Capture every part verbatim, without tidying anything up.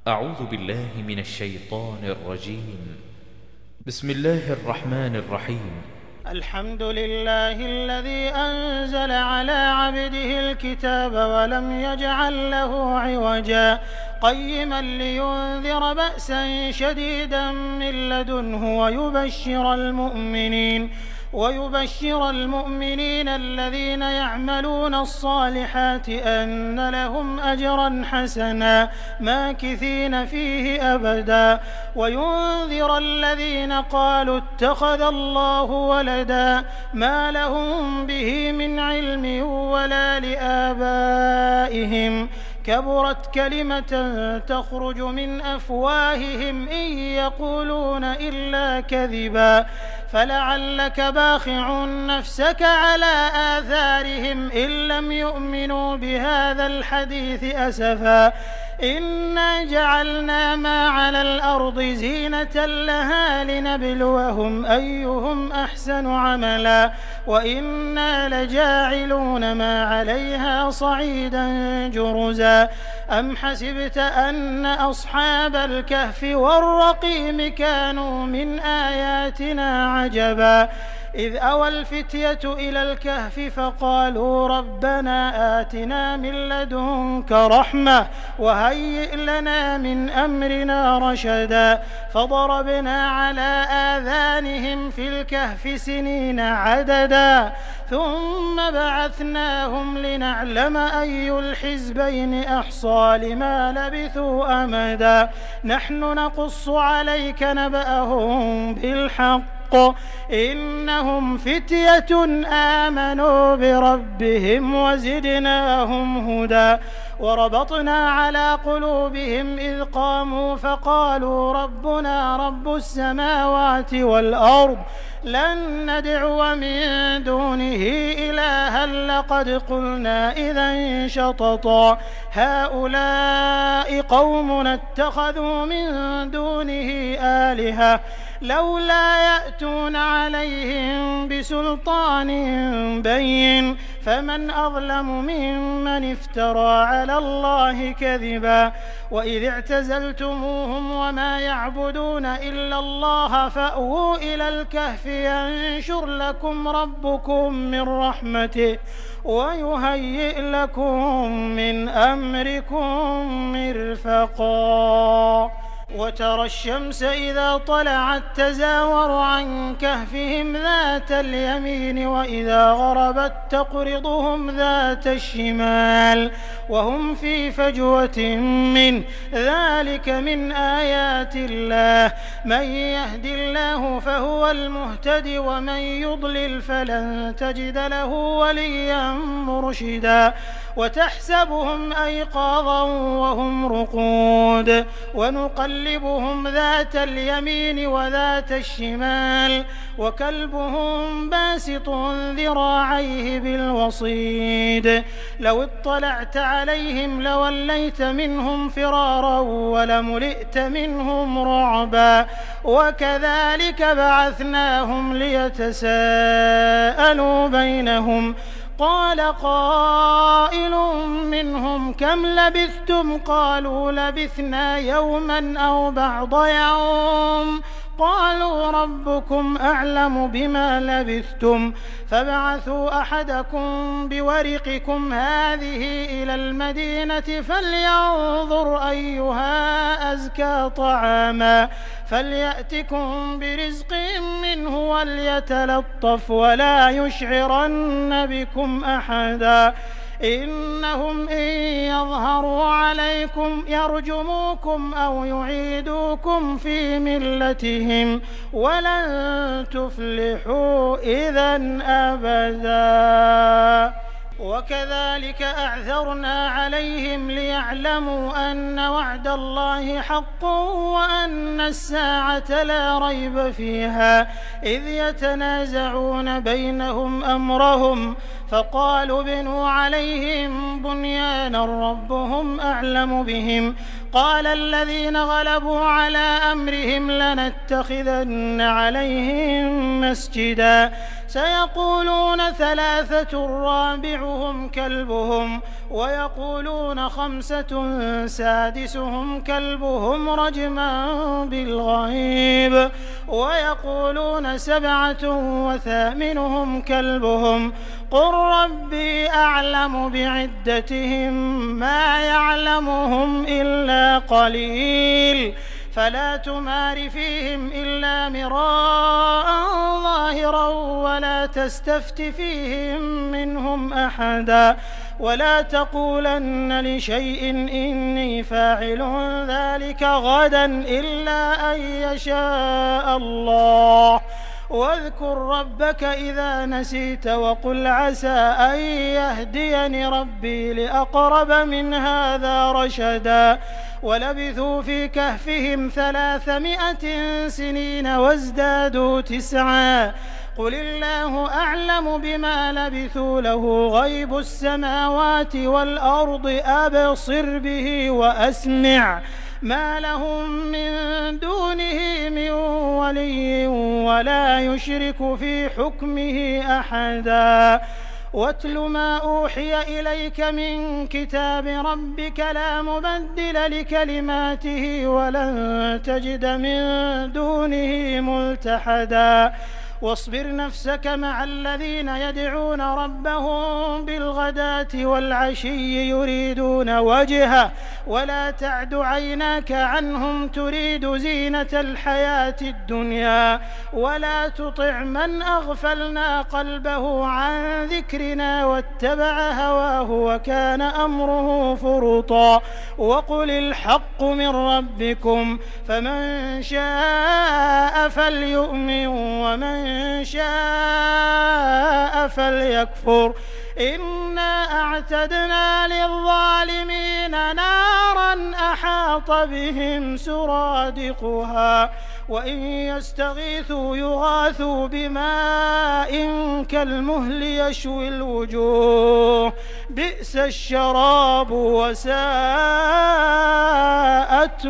أعوذ بالله من الشيطان الرجيم. بسم الله الرحمن الرحيم. الحمد لله الذي أنزل على عبده الكتاب ولم يجعل له عوجا قيما لينذر بأسا شديدا من لدنه ويبشر المؤمنين ويبشر المؤمنين الذين يعملون الصالحات أن لهم أجرا حسنا ماكثين فيه أبدا وينذر الذين قالوا اتخذ الله ولدا ما لهم به من علم ولا لآبائهم كبرت كلمة تخرج من أفواههم إن يقولون إلا كذبا فلعلك باخع نفسك على آثارهم إن لم يؤمنوا بهذا الحديث أسفا إنا جعلنا ما على الأرض زينة لها لنبلوهم أيهم أحسن عملا وإنا لجاعلون ما عليها صعيدا جرزا أم حسبت أن أصحاب الكهف والرقيم كانوا من آياتنا عجبا إذ أوى الفتية إلى الكهف فقالوا ربنا آتنا من لدنك رحمة وهيئ لنا من أمرنا رشدا فضربنا على آذانهم في الكهف سنين عددا ثم بعثناهم لنعلم أي الحزبين أحصى لما لبثوا أمدا نحن نقص عليك نبأهم بالحق إنهم فتية آمنوا بربهم وزدناهم هدى وربطنا على قلوبهم إذ قاموا فقالوا ربنا رب السماوات والأرض لن ندعو من دونه إلها لقد قلنا إذا شططا هؤلاء قومنا اتخذوا من دونه آلهة لولا يأتون عليهم بسلطان بين فمن أظلم ممن افترى على الله كذبا وإذ اعتزلتموهم وما يعبدون إلا الله فأووا إلى الكهف ينشر لكم ربكم من رحمته ويهيئ لكم من أمركم مرفقا وترى الشمس إذا طلعت تزاور عن كهفهم ذات اليمين وإذا غربت تقرضهم ذات الشمال وهم في فجوة منه ذلك من آيات الله من يهد الله فهو المهتد ومن يضلل فلن تجد له وليا مرشدا وتحسبهم أيقاظا وهم رقود ونقلبهم ذات اليمين وذات الشمال وكلبهم باسط ذراعيه بالوصيد لو اطلعت عليهم لوليت منهم فرارا ولملئت منهم رعبا وكذلك بعثناهم ليتساءلوا بينهم قال قائل منهم كم لبثتم قالوا لبثنا يوما أو بعض يوم قالوا ربكم أعلم بما لبثتم فابعثوا أحدكم بورقكم هذه إلى المدينة فلينظر أيها أزكى طعاما فليأتكم برزق منه وليتلطف ولا يشعرن بكم أحدا إنهم إن يظهروا عليكم يرجموكم أو يعيدوكم في ملتهم ولن تفلحوا إذا أبدا وكذلك أعثرنا عليهم ليعلموا أن وعد الله حق وأن الساعة لا ريب فيها إذ يتنازعون بينهم أمرهم فقالوا ابنوا عليهم بنيانا ربهم أعلم بهم قال الذين غلبوا على أمرهم لنتخذن عليهم مسجدا سيقولون ثلاثة رابعهم كلبهم ويقولون خمسة سادسهم كلبهم رجما بالغيب ويقولون سبعة وثامنهم كلبهم قل ربي أعلم بعدتهم ما يعلمهم إلا قليل فلا تمار فيهم إلا مراء ظاهرا ولا تستفت فيهم منهم أحدا ولا تقولن لشيء إني فاعل ذلك غدا إلا أن يشاء الله واذكر ربك إذا نسيت وقل عسى أن يهديني ربي لأقرب من هذا رشدا ولبثوا في كهفهم ثلاثمائة سنين وازدادوا تسعا قل الله أعلم بما لبثوا له غيب السماوات والأرض أبصر به وأسمع ما لهم من دونه من ولي ولا يشرك في حكمه أحدا واتل ما أوحي إليك من كتاب ربك لا مبدل لكلماته ولن تجد من دونه ملتحدا واصبر نفسك مع الذين يدعون ربهم بالغداة والعشي يريدون وجهه ولا تعد عيناك عنهم تريد زينة الحياة الدنيا ولا تطع من أغفلنا قلبه عن ذكرنا واتبع هواه وكان أمره فرطا وقل الحق من ربكم فمن شاء فليؤمن ومن إن شاء فليكفر إنا أعتدنا للظالمين نارا أحاط بهم سرادقها وإن يستغيثوا يغاثوا بماء كالمهل يشوي الوجوه بئس الشراب وساءت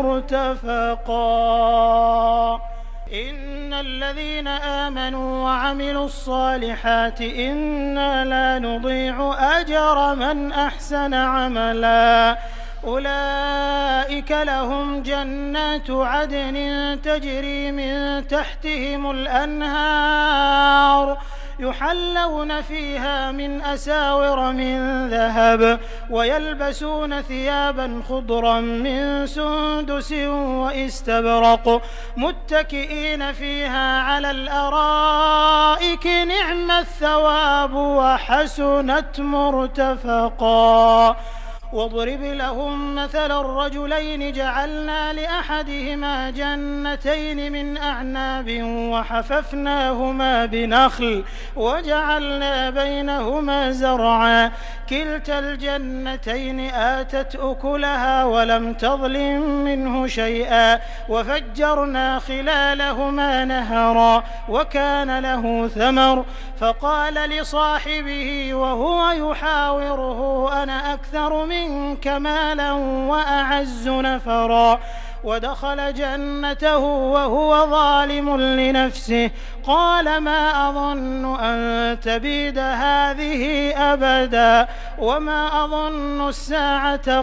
مرتفقا إن الذين آمنوا وعملوا الصالحات إنا لا نضيع أجر من أحسن عملا أولئك لهم جنات عدن تجري من تحتهم الأنهار يحلون فيها من أساور من ذهب ويلبسون ثيابا خضرا من سندس وإستبرق متكئين فيها على الأرائك نعم الثواب وحسنت مرتفقا واضرب لهم مثل الرجلين جعلنا لأحدهما جنتين من أعناب وحففناهما بنخل وجعلنا بينهما زرعا كلتا الجنتين آتت أكلها ولم تظلم منه شيئا وفجرنا خلالهما نهرا وكان له ثمر فقال لصاحبه وهو يحاوره أنا أكثر منك مالا وأعز نفرا ودخل جنته وهو ظالم لنفسه قال ما أظن أن تبيد هذه أبدا وما أظن الساعة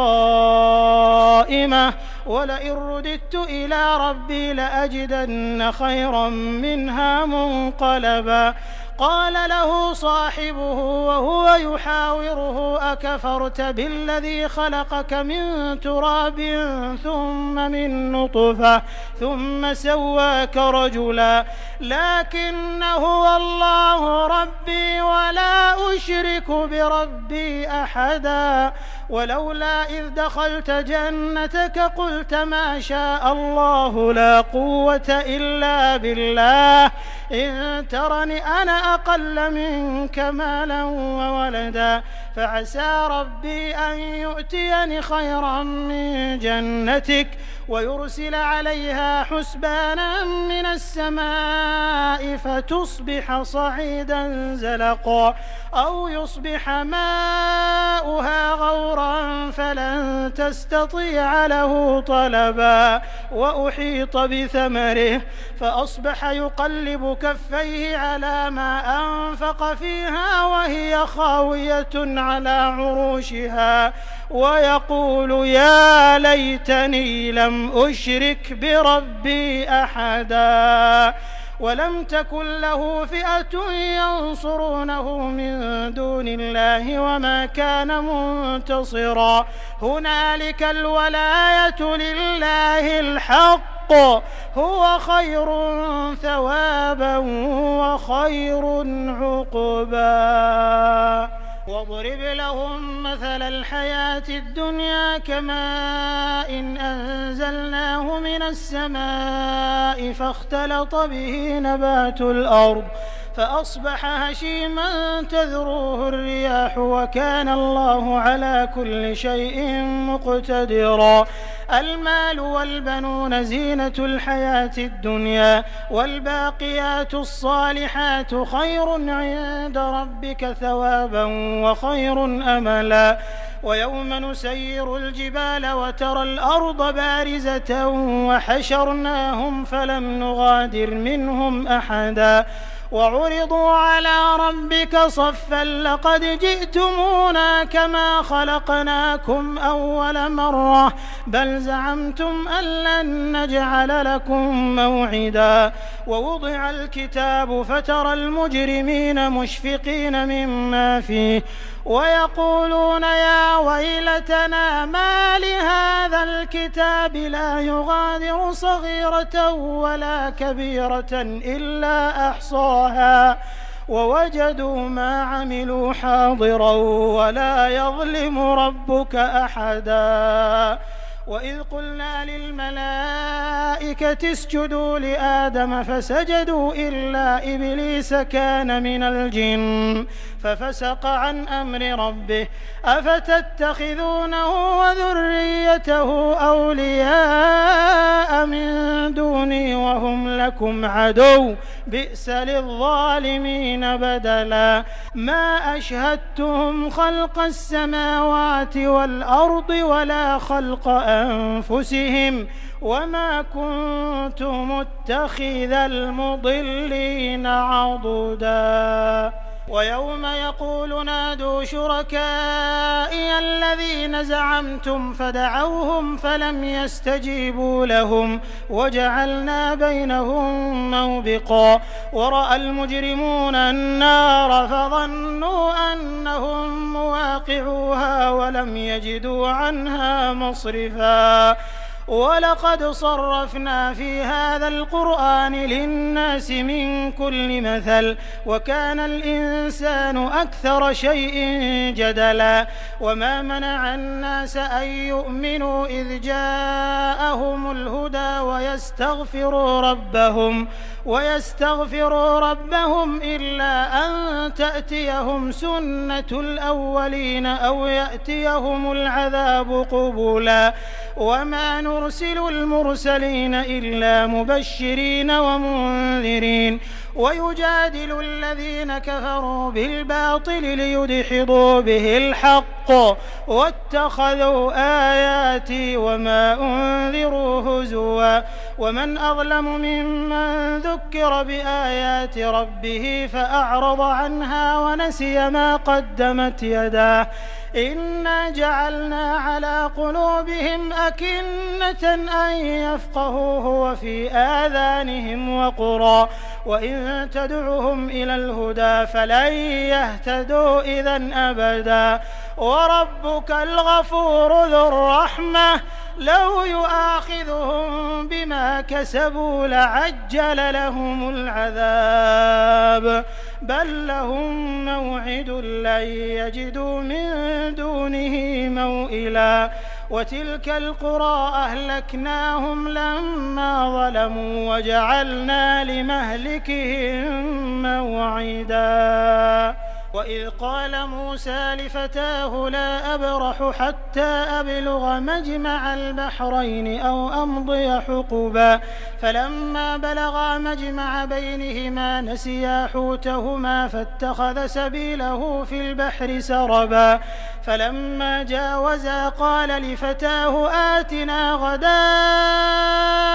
قائمة ولئن رددت إلى ربي لأجدن خيرا منها منقلبا قال له صاحبه وهو يحاوره أكفرت بالذي خلقك من تراب ثم من نطفة ثم سواك رجلا لكن هو الله ربي ولا أشرك بربي أحدا ولولا إذ دخلت جنتك قلت ما شاء الله لا قوة إلا بالله إن ترني أنا أقل منك مالا وولدا فعسى ربي أن يؤتيني خيرا من جنتك ويرسل عليها حسبانا من السماء فتصبح صعيدا زلقا أو يصبح ماؤها غورا فلن تستطيع له طلبا وأحيط بثمره فأصبح يقلب كفيه على ما أنفق فيها وهي خاوية على عروشها ويقول يا ليتني لم أشرك بربي أحدا ولم تكن له فئة ينصرونه من دون الله وما كان منتصرا هنالك الولاية لله الحق هو خير ثوابا وخير عقبا واضرب لهم مثل الحياة الدنيا كماء إن أنزلناه من السماء فاختلط به نبات الأرض فأصبح هشيما تذروه الرياح وكان الله على كل شيء مقتدرا المال والبنون زينة الحياة الدنيا والباقيات الصالحات خير عند ربك ثوابا وخير أملا ويوم نسير الجبال وترى الأرض بارزة وحشرناهم فلم نغادر منهم أحدا وعرضوا على ربك صفا لقد جئتمونا كما خلقناكم أول مرة بل زعمتم أن لن نجعل لكم موعدا ووضع الكتاب فترى المجرمين مشفقين مما فيه ويقولون يا ويلتنا ما لهذا الكتاب لا يغادر صغيرة ولا كبيرة إلا أحصاها ووجدوا ما عملوا حاضرا ولا يظلم ربك أحدا وإذ قلنا للملائكة اسجدوا لآدم فسجدوا إلا إبليس كان من الجن ففسق عن أمر ربه أفتتخذونه وذريته أولياء من دوني وهم لكم عدو بئس للظالمين بدلا ما أشهدتهم خلق السماوات والأرض ولا خلق أنفسهم وما كنت متخذ المضلين عضدا ويوم يقول نادوا شركائي الذين زعمتم فدعوهم فلم يستجيبوا لهم وجعلنا بينهم موبقا ورأى المجرمون النار فظنوا أنهم مواقعوها ولم يجدوا عنها مصرفا ولقد صرفنا في هذا القرآن للناس من كل مثل وكان الإنسان أكثر شيء جدلا وما منع الناس أن يؤمنوا إذ جاءهم الهدى ويستغفروا ربهم ويستغفروا ربهم إلا أن تأتيهم سنة الأولين أو يأتيهم العذاب قبلا وما نرسل المرسلين إلا مبشرين ومنذرين ويجادل الذين كفروا بالباطل ليدحضوا به الحق واتخذوا آياتي وما أنذروا هزوا ومن أظلم ممن ذكر بآيات ربه فأعرض عنها ونسي ما قدمت يداه إنا جعلنا على قلوبهم أكنة أن يفقهوه وفي آذانهم وقرا وإن تدعهم إلى الهدى فلن يهتدوا إذا أبدا وربك الغفور ذو الرحمة لو يؤاخذهم بما كسبوا لعجل لهم العذاب بل لهم موعد لن يجدوا من دونه موئلا وتلك القرى أهلكناهم لما ظلموا وجعلنا لمهلكهم موعدا وإذ قال موسى لفتاه لا أبرح حتى أبلغ مجمع البحرين أو أمضي حقبا فلما بلغا مجمع بينهما نسيا حوتهما فاتخذ سبيله في البحر سربا فلما جاوزا قال لفتاه آتنا غداءنا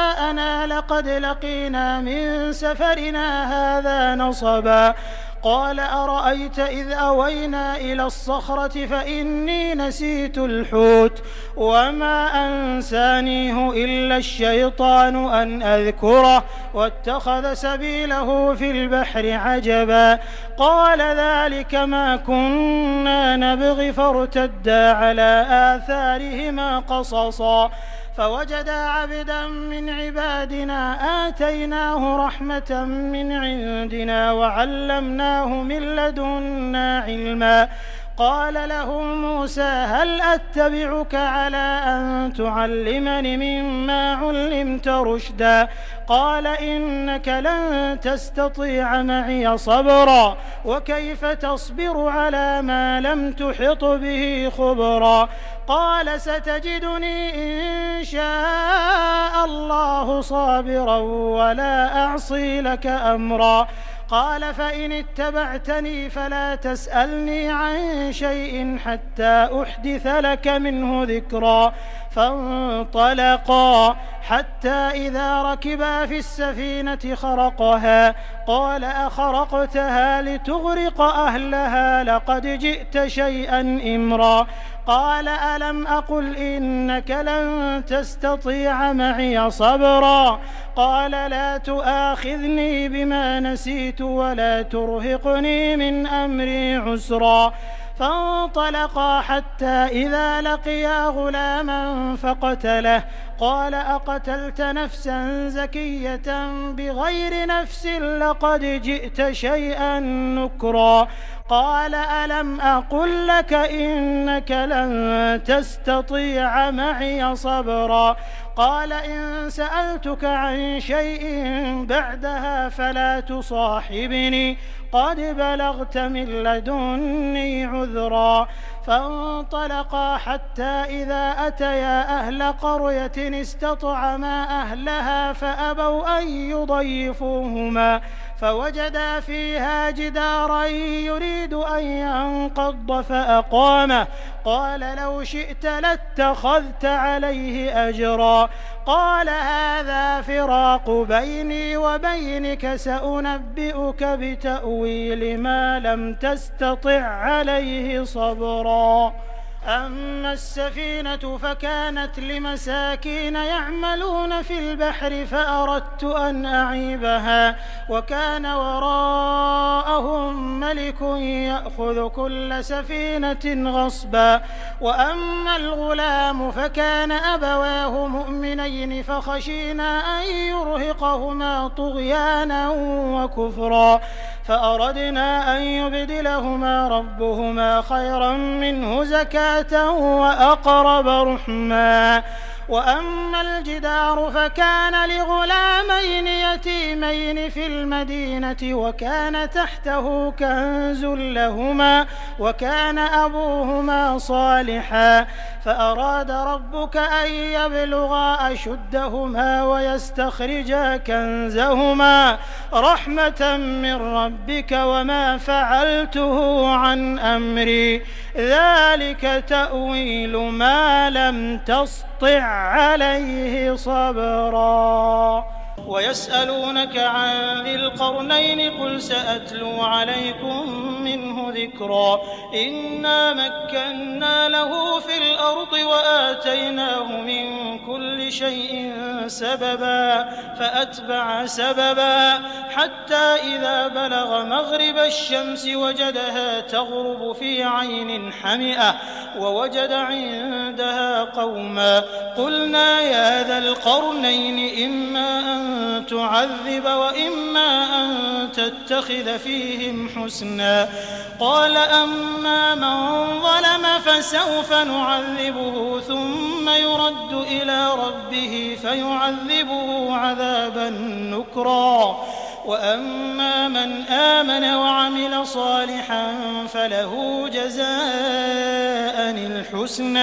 لقد لقينا من سفرنا هذا نصبا قال أرأيت إذ أوينا إلى الصخرة فإني نسيت الحوت وما أنسانيه إلا الشيطان أن أذكره واتخذ سبيله في البحر عجبا قال ذلك ما كنا نبغي فارتدا على آثارهما قصصا فوجدا عبدا من عبادنا آتيناه رحمة من عندنا وعلمناه من لدنا علما قال له موسى هل أتبعك على أن تعلمني مما علمت رشدا قال إنك لن تستطيع معي صبرا وكيف تصبر على ما لم تحط به خبرا قال ستجدني إن شاء الله صابرا ولا أعصي لك أمرا قال فإن اتبعتني فلا تسألني عن شيء حتى أحدث لك منه ذكرا فانطلقا حتى إذا ركبا في السفينة خرقها قال أخرقتها لتغرق أهلها لقد جئت شيئا إمرا قال ألم أقل إنك لن تستطيع معي صبرا قال لا تؤاخذني بما نسيت ولا ترهقني من أمري عسرا فانطلقا حتى إذا لقيا غلاما فقتله قال أقتلت نفسا زكية بغير نفس لقد جئت شيئا نكرا قال ألم أقل لك إنك لن تستطيع معي صبرا قال إن سألتك عن شيء بعدها فلا تصاحبني قد بلغت من لدني عذرا فانطلقا حتى إذا أتيا أهل قرية استطعما أهلها فأبوا أن يضيفوهما فوجدا فيها جدارا يريد أن ينقض فأقامه قال لو شئت لاتخذت عليه أجرا قال هذا فراق بيني وبينك سأنبئك بتأويل ما لم تستطع عليه صبرا أما السفينة فكانت لمساكين يعملون في البحر فأردت أن أعيبها وكان وراءهم ملك يأخذ كل سفينة غصبا وأما الغلام فكان أبواه مؤمنين فخشينا أن يرهقهما طغيانا وكفرا فأردنا أن يبدلهما ربهما خيرا منه زكاة وأقرب رحما وأما الجدار فكان لغلامين يتيمين في المدينة وكان تحته كنز لهما وكان أبوهما صالحا فأراد ربك أن يبلغا أشدهما ويستخرجا كنزهما رحمة من ربك وما فعلته عن أمري ذلك تأويل ما لم تسطع عليه صبرا ويسألونك عن ذي القرنين قل سأتلو عليكم منه ذكرا إنا مكنا له في الأرض وآتيناه من كل شيء سببا فأتبع سببا حتى إذا بلغ مغرب الشمس وجدها تغرب في عين حمئة ووجد عندها قوما قلنا يا ذا القرنين إما أن تعذب وإما أن تتخذ فيهم حسنا قال أما من ظلم فسوف نعذبه ثم يرد إلى ربه فيعذبه عذابا نكرا وأما من آمن وعمل صالحا فله جزاء الحسنى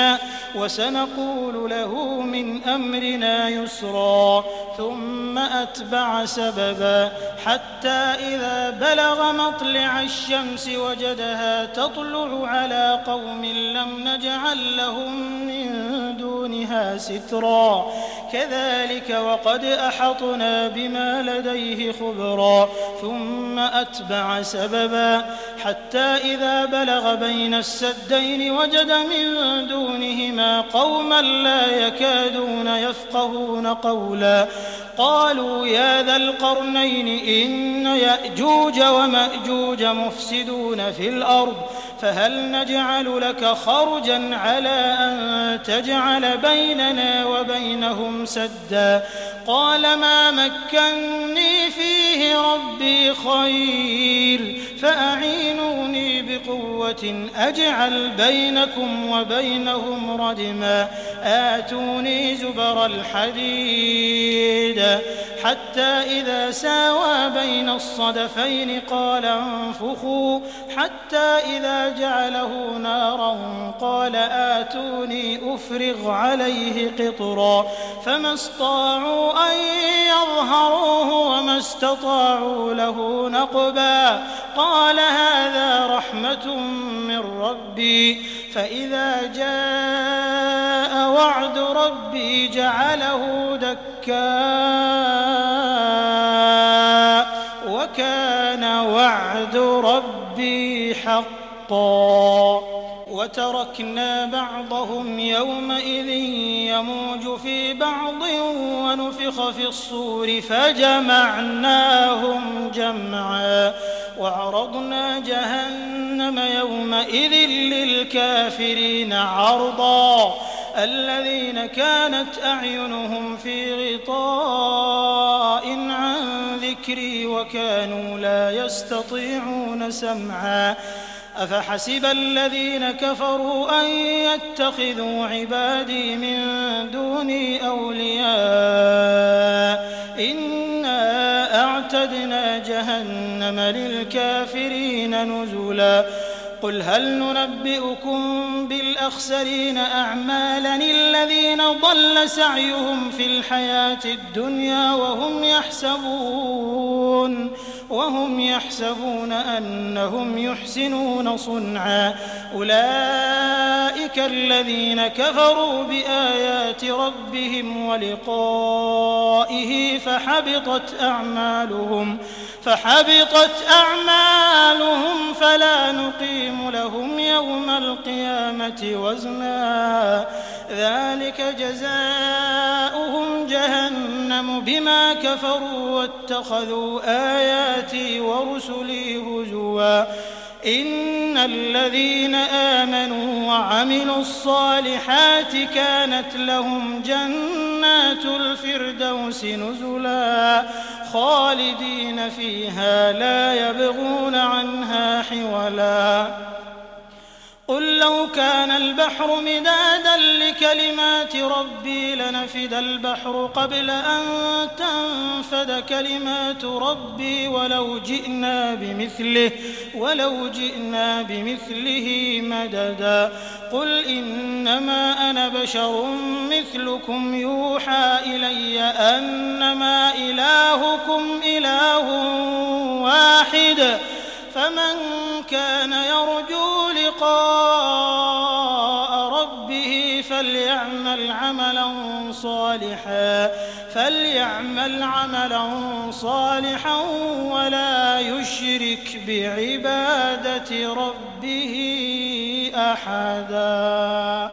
وسنقول له من أمرنا يسرا ثم أتبع سببا حتى إذا بلغ مطلع الشمس وجدها تطلع على قوم لم نجعل لهم من دونها سترا كذلك وقد أحطنا بما لديه خبرا ثم أتبع سببا حتى إذا بلغ بين السدين وجد من دونهما قوما لا يكادون يفقهون قولا قالوا يا ذا القرنين إن يأجوج ومأجوج مفسدون في الأرض فهل نجعل لك خرجا على أن تجعل بيننا وبينهم سدا قال ما مكني فيه ربي خير فأعينوني بقوة أجعل بينكم وبينهم ردما آتوني زبر الحديد حتى إذا ساوى بين الصدفين قال انفخوا حتى إذا جعله نارا قال آتوني أفرغ عليه قطرا فما استطاعوا أن يظهروه وما استطاعوا له نقبا قال هذا رحمة من ربي فإذا جاء وعد ربي جعله دكاء وكان وعد ربي حقا وتركنا بعضهم يومئذ يموج في بعض ونفخ في الصور فجمعناهم جمعا وعرضنا جهنم يومئذ للكافرين عرضا الذين كانت أعينهم في غطاء عن ذكري وكانوا لا يستطيعون سمعا أفحسب الذين كفروا أن يتخذوا عبادي من دوني أولياء إنا أعتدنا جهنم للكافرين نزلا قل هل ننبئكم بالأخسرين أعمالا الذين ضل سعيهم في الحياة الدنيا وهم يحسبون وهم يحسبون أنهم يحسنون صنعا أولئك الذين كفروا بآيات ربهم ولقائه فحبطت أعمالهم فحبطت أعمالهم فلا نقيم لهم يوم القيامة وزنا ذلك جزاؤهم جهنم بما كفروا واتخذوا آياتي ورسلي هزوا إن الذين آمنوا وعملوا الصالحات كانت لهم جنات الفردوس نزلا خالدين فيها لا يبغون عنها حولا قل لو كان البحر مدادا لكلمات ربي لنفد البحر قبل أن تنفد كلمات ربي ولو جئنا بمثله ولو جئنا بمثله مددا قل إنما أنا بشر مثلكم يوحى إلي أنما إلهكم إله واحد فمن كان يرجو لقاء ربه فليعمل عملا صالحا فليعمل عملا صالحا ولا يشرك بعبادة ربه أحدا.